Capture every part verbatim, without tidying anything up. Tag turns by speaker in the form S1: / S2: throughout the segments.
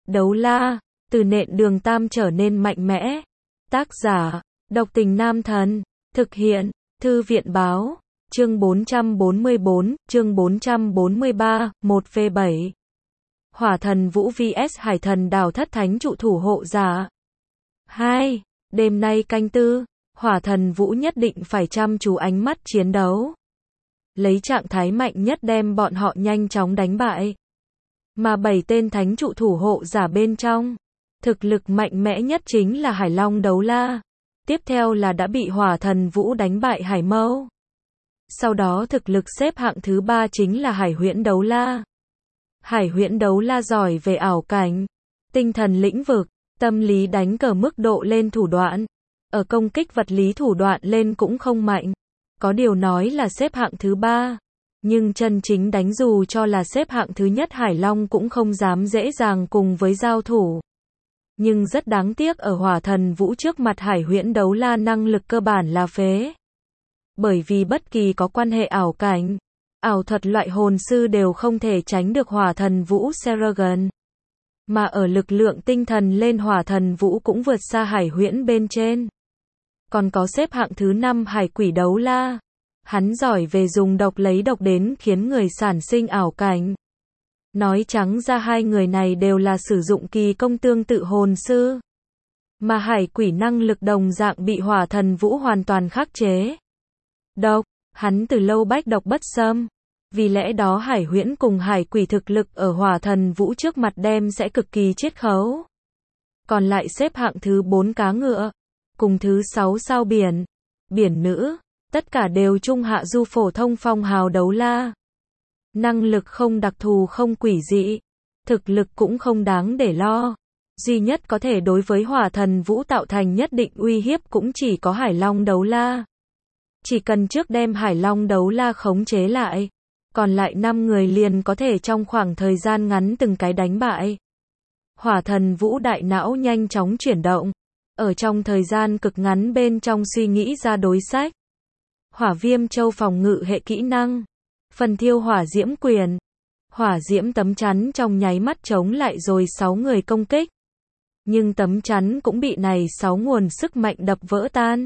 S1: Đấu la, từ nện đường tam trở nên mạnh mẽ. Tác giả, Độc Tình Nam Thần. Thực hiện, Thư viện Báo. Chương bốn trăm bốn mươi bốn, chương bốn trăm bốn mươi ba, một v bảy. Hỏa thần Vũ vs Hải thần Đào thất thánh trụ thủ hộ giả. hai. Đêm nay canh tư, Hỏa thần Vũ nhất định phải chăm chú ánh mắt chiến đấu. Lấy trạng thái mạnh nhất đem bọn họ nhanh chóng đánh bại. Mà bảy tên thánh trụ thủ hộ giả bên trong, thực lực mạnh mẽ nhất chính là Hải Long Đấu La. Tiếp theo là đã bị Hỏa thần Vũ đánh bại Hải Mâu. Sau đó thực lực xếp hạng thứ ba chính là Hải Huyễn Đấu La. Hải Huyễn Đấu La giỏi về ảo cảnh, tinh thần lĩnh vực, tâm lý đánh cờ mức độ lên thủ đoạn. Ở công kích vật lý thủ đoạn lên cũng không mạnh. Có điều nói là xếp hạng thứ ba. Nhưng chân chính đánh dù cho là xếp hạng thứ nhất Hải Long cũng không dám dễ dàng cùng với giao thủ. Nhưng rất đáng tiếc ở Hỏa thần Vũ trước mặt Hải Huyễn Đấu La năng lực cơ bản là phế. Bởi vì bất kỳ có quan hệ ảo cảnh, ảo thuật loại hồn sư đều không thể tránh được Hỏa thần Vũ Seragon. Mà ở lực lượng tinh thần lên Hỏa thần Vũ cũng vượt xa Hải Huyễn bên trên. Còn có xếp hạng thứ năm Hải Quỷ Đấu La. Hắn giỏi về dùng độc lấy độc đến khiến người sản sinh ảo cảnh. Nói trắng ra hai người này đều là sử dụng kỳ công tương tự hồn sư. Mà Hải Quỷ năng lực đồng dạng bị Hỏa thần Vũ hoàn toàn khắc chế. Độc, hắn từ lâu bách độc bất xâm. Vì lẽ đó Hải Huyễn cùng Hải Quỷ thực lực ở Hỏa thần Vũ trước mặt đem sẽ cực kỳ chiết khấu. Còn lại xếp hạng thứ bốn cá ngựa, cùng thứ sáu sao biển, biển nữ, tất cả đều trung hạ du phổ thông phong hào đấu la. Năng lực không đặc thù không quỷ dị, thực lực cũng không đáng để lo. Duy nhất có thể đối với Hỏa thần Vũ tạo thành nhất định uy hiếp cũng chỉ có Hải Long Đấu La. Chỉ cần trước đem Hải Long Đấu La khống chế lại, còn lại năm người liền có thể trong khoảng thời gian ngắn từng cái đánh bại. Hỏa thần Vũ đại não nhanh chóng chuyển động, ở trong thời gian cực ngắn bên trong suy nghĩ ra đối sách. Hỏa Viêm Châu phòng ngự hệ kỹ năng, Phần Thiêu Hỏa Diễm Quyền, Hỏa Diễm tấm chắn trong nháy mắt chống lại rồi sáu người công kích. Nhưng tấm chắn cũng bị này sáu nguồn sức mạnh đập vỡ tan.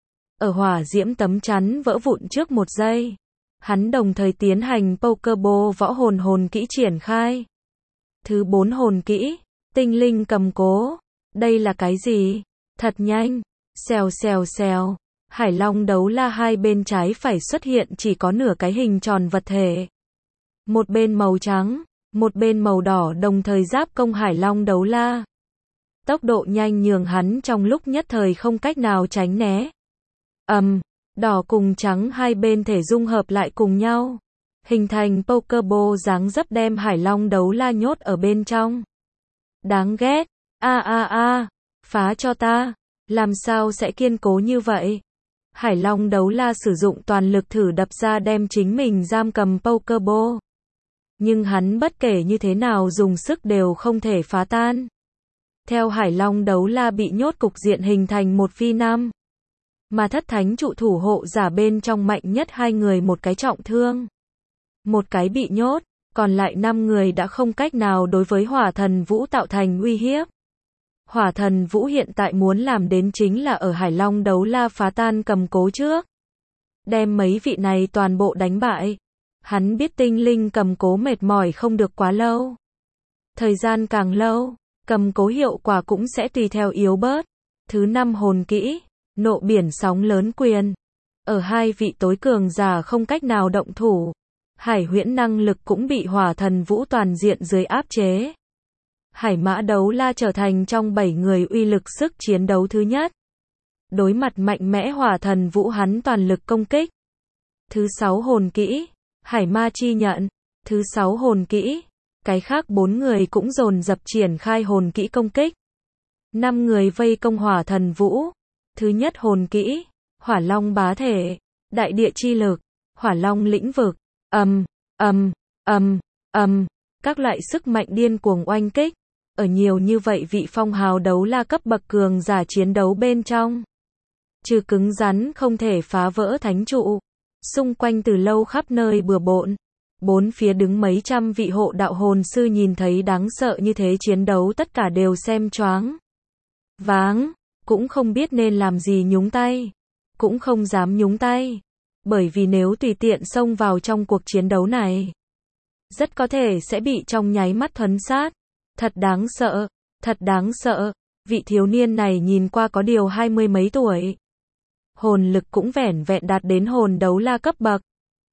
S1: Ở Hỏa Diễm tấm chắn vỡ vụn trước một giây, hắn đồng thời tiến hành Pokeball võ hồn hồn kỹ triển khai. Thứ bốn hồn kỹ, Tinh linh cầm cố. Đây là cái gì? Thật nhanh. Xèo xèo xèo. Hải Long Đấu La hai bên trái phải xuất hiện chỉ có nửa cái hình tròn vật thể. Một bên màu trắng, một bên màu đỏ đồng thời giáp công Hải Long Đấu La. Tốc độ nhanh nhường hắn trong lúc nhất thời không cách nào tránh né. Ầm, um, đỏ cùng trắng hai bên thể dung hợp lại cùng nhau, hình thành Pokeball dáng dấp đem Hải Long Đấu La nhốt ở bên trong. Đáng ghét, a a a, phá cho ta, làm sao sẽ kiên cố như vậy? Hải Long Đấu La sử dụng toàn lực thử đập ra đem chính mình giam cầm Pokeball. Nhưng hắn bất kể như thế nào dùng sức đều không thể phá tan. Theo Hải Long Đấu La bị nhốt cục diện hình thành một vi năm. Mà thất thánh trụ thủ hộ giả bên trong mạnh nhất hai người một cái trọng thương. Một cái bị nhốt, còn lại năm người đã không cách nào đối với Hỏa thần Vũ tạo thành uy hiếp. Hỏa thần Vũ hiện tại muốn làm đến chính là ở Hải Long Đấu La phá tan cầm cố trước. Đem mấy vị này toàn bộ đánh bại. Hắn biết tinh linh cầm cố mệt mỏi không được quá lâu. Thời gian càng lâu, cầm cố hiệu quả cũng sẽ tùy theo yếu bớt. Thứ năm hồn kỹ, Nộ biển sóng lớn quyền. Ở hai vị tối cường giả không cách nào động thủ, Hải Huyễn năng lực cũng bị Hỏa thần Vũ toàn diện dưới áp chế. Hải Mã Đấu La trở thành trong bảy người uy lực sức chiến đấu thứ nhất. Đối mặt mạnh mẽ Hỏa thần Vũ hắn toàn lực công kích. Thứ sáu hồn kỹ, Hải Ma Chi Nhận. Thứ sáu hồn kỹ, cái khác bốn người cũng dồn dập triển khai hồn kỹ công kích. Năm người vây công Hỏa thần Vũ. Thứ nhất hồn kỹ, Hỏa Long Bá Thể, Đại Địa Chi Lực, Hỏa Long Lĩnh Vực, ầm, ầm, ầm, ầm, các loại sức mạnh điên cuồng oanh kích. Ở nhiều như vậy vị phong hào đấu la cấp bậc cường giả chiến đấu bên trong, trừ cứng rắn không thể phá vỡ thánh trụ, xung quanh từ lâu khắp nơi bừa bộn, Bốn phía đứng mấy trăm vị hộ đạo hồn sư nhìn thấy đáng sợ như thế chiến đấu tất cả đều xem choáng váng, cũng không biết nên làm gì nhúng tay, cũng không dám nhúng tay, bởi vì nếu tùy tiện xông vào trong cuộc chiến đấu này, rất có thể sẽ bị trong nháy mắt thuấn sát. Thật đáng sợ, thật đáng sợ, vị thiếu niên này nhìn qua có điều hai mươi mấy tuổi. Hồn lực cũng vẻn vẹn đạt đến hồn đấu la cấp bậc.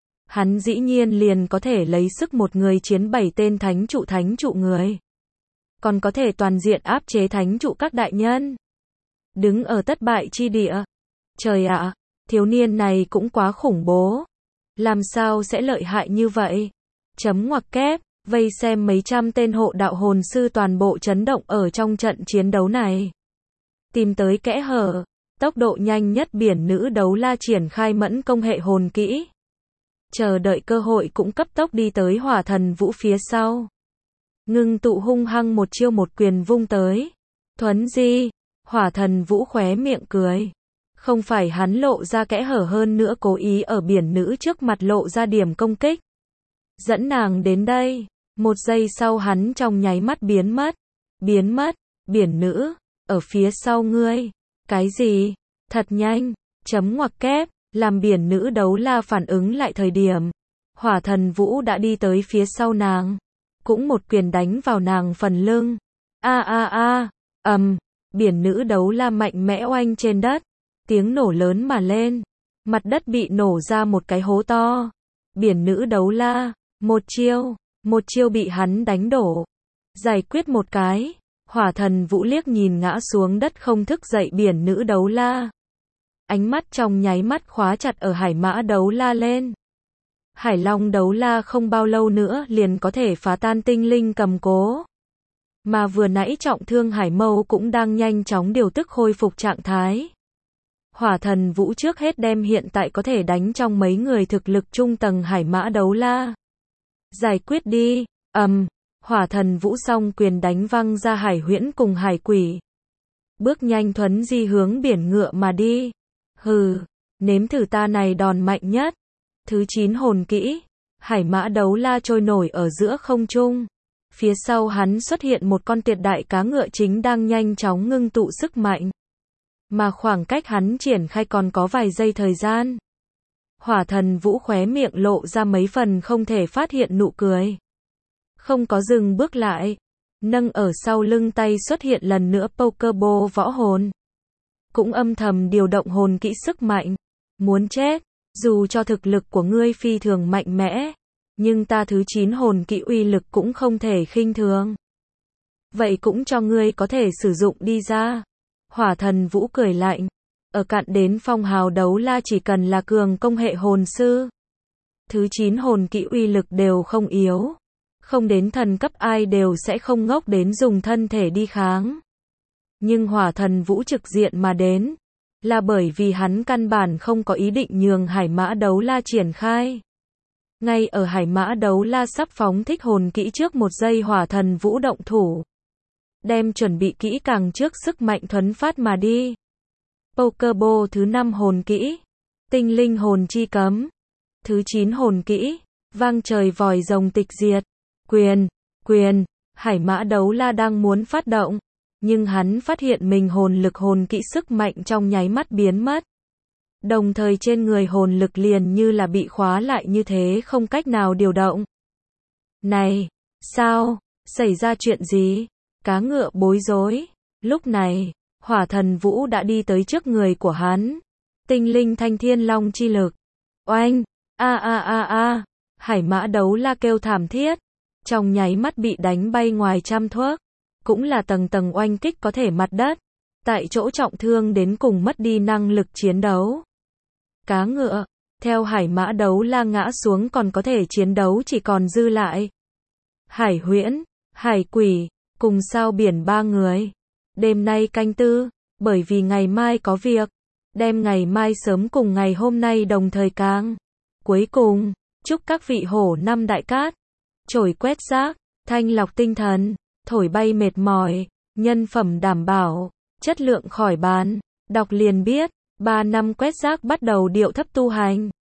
S1: Hắn dĩ nhiên liền có thể lấy sức một người chiến bảy tên thánh trụ thánh trụ người. Còn có thể toàn diện áp chế thánh trụ các đại nhân. Đứng ở thất bại chi địa. Trời ạ, thiếu niên này cũng quá khủng bố. Làm sao sẽ lợi hại như vậy? Chấm ngoặc kép, vây xem mấy trăm tên hộ đạo hồn sư toàn bộ chấn động ở trong trận chiến đấu này. Tìm tới kẽ hở, tốc độ nhanh nhất biển nữ đấu la triển khai mẫn công hệ hồn kỹ. Chờ đợi cơ hội cũng cấp tốc đi tới hỏa thần vũ phía sau. Ngưng tụ hung hăng một chiêu một quyền vung tới. Thuấn di, hỏa thần vũ khóe miệng cười. Không phải hắn lộ ra kẽ hở hơn nữa cố ý ở biển nữ trước mặt lộ ra điểm công kích. Dẫn nàng đến đây, một giây sau hắn trong nháy mắt biến mất. Biến mất, biển nữ, ở phía sau ngươi. Cái gì? Thật nhanh, chấm ngoặc kép, làm biển nữ đấu la phản ứng lại thời điểm. Hỏa thần vũ đã đi tới phía sau nàng. Cũng một quyền đánh vào nàng phần lưng. A a a, ầm, biển nữ đấu la mạnh mẽ oanh trên đất. Tiếng nổ lớn mà lên. Mặt đất bị nổ ra một cái hố to. Biển nữ đấu la, một chiêu, một chiêu bị hắn đánh đổ. Giải quyết một cái. Hỏa thần vũ liếc nhìn ngã xuống đất không thức dậy biển nữ đấu la. Ánh mắt trong nháy mắt khóa chặt ở hải mã đấu la lên. Hải long đấu la không bao lâu nữa liền có thể phá tan tinh linh cầm cố. Mà vừa nãy trọng thương hải mâu cũng đang nhanh chóng điều tức khôi phục trạng thái. Hỏa thần vũ trước hết đem hiện tại có thể đánh trong mấy người thực lực trung tầng hải mã đấu la. Giải quyết đi, ầm, um, hỏa thần vũ song quyền đánh văng ra hải huyễn cùng hải quỷ. Bước nhanh thuấn di hướng biển ngựa mà đi. Hừ, nếm thử ta này đòn mạnh nhất. Thứ chín hồn kỹ. Hải mã đấu la trôi nổi ở giữa không trung. Phía sau hắn xuất hiện một con tuyệt đại cá ngựa chính đang nhanh chóng ngưng tụ sức mạnh. Mà khoảng cách hắn triển khai còn có vài giây thời gian. Hỏa thần vũ khóe miệng lộ ra mấy phần không thể phát hiện nụ cười. Không có dừng bước lại. Nâng ở sau lưng tay xuất hiện lần nữa Pokeball võ hồn. Cũng âm thầm điều động hồn kỹ sức mạnh. Muốn chết, dù cho thực lực của ngươi phi thường mạnh mẽ, nhưng ta thứ chín hồn kỹ uy lực cũng không thể khinh thường. Vậy cũng cho ngươi có thể sử dụng đi ra. Hỏa thần vũ cười lạnh. Ở cạn đến phong hào đấu la chỉ cần là cường công hệ hồn sư. Thứ chín hồn kỹ uy lực đều không yếu. Không đến thần cấp ai đều sẽ không ngốc đến dùng thân thể đi kháng. Nhưng hỏa thần vũ trực diện mà đến. Là bởi vì hắn căn bản không có ý định nhường hải mã đấu la triển khai. Ngay ở hải mã đấu la sắp phóng thích hồn kỹ trước một giây hỏa thần vũ động thủ. Đem chuẩn bị kỹ càng trước sức mạnh thuấn phát mà đi. Pokeball thứ năm hồn kỹ. Tinh linh hồn chi cấm. Thứ chín hồn kỹ. Vang trời vòi rồng tịch diệt. Quyền, quyền, hải mã đấu la đang muốn phát động. Nhưng hắn phát hiện mình hồn lực hồn kỹ sức mạnh trong nháy mắt biến mất. Đồng thời trên người hồn lực liền như là bị khóa lại như thế không cách nào điều động. Này, sao, xảy ra chuyện gì? Cá ngựa bối rối. Lúc này, hỏa thần vũ đã đi tới trước người của hắn. Tinh linh thanh thiên long chi lực. Oanh, a a a a, hải mã đấu la kêu thảm thiết. Trong nháy mắt bị đánh bay ngoài trăm thước. Cũng là tầng tầng oanh kích có thể mặt đất. Tại chỗ trọng thương đến cùng mất đi năng lực chiến đấu. Cá ngựa, theo hải mã đấu la ngã xuống còn có thể chiến đấu chỉ còn dư lại. Hải huyễn, hải quỷ, cùng sao biển ba người. Đêm nay canh tư, bởi vì ngày mai có việc. Đem ngày mai sớm cùng ngày hôm nay đồng thời càng. Cuối cùng, chúc các vị hổ năm đại cát. Trổi quét rác, thanh lọc tinh thần, thổi bay mệt mỏi, nhân phẩm đảm bảo, chất lượng khỏi bàn. Đọc liền biết, ba năm quét rác bắt đầu điệu thấp tu hành.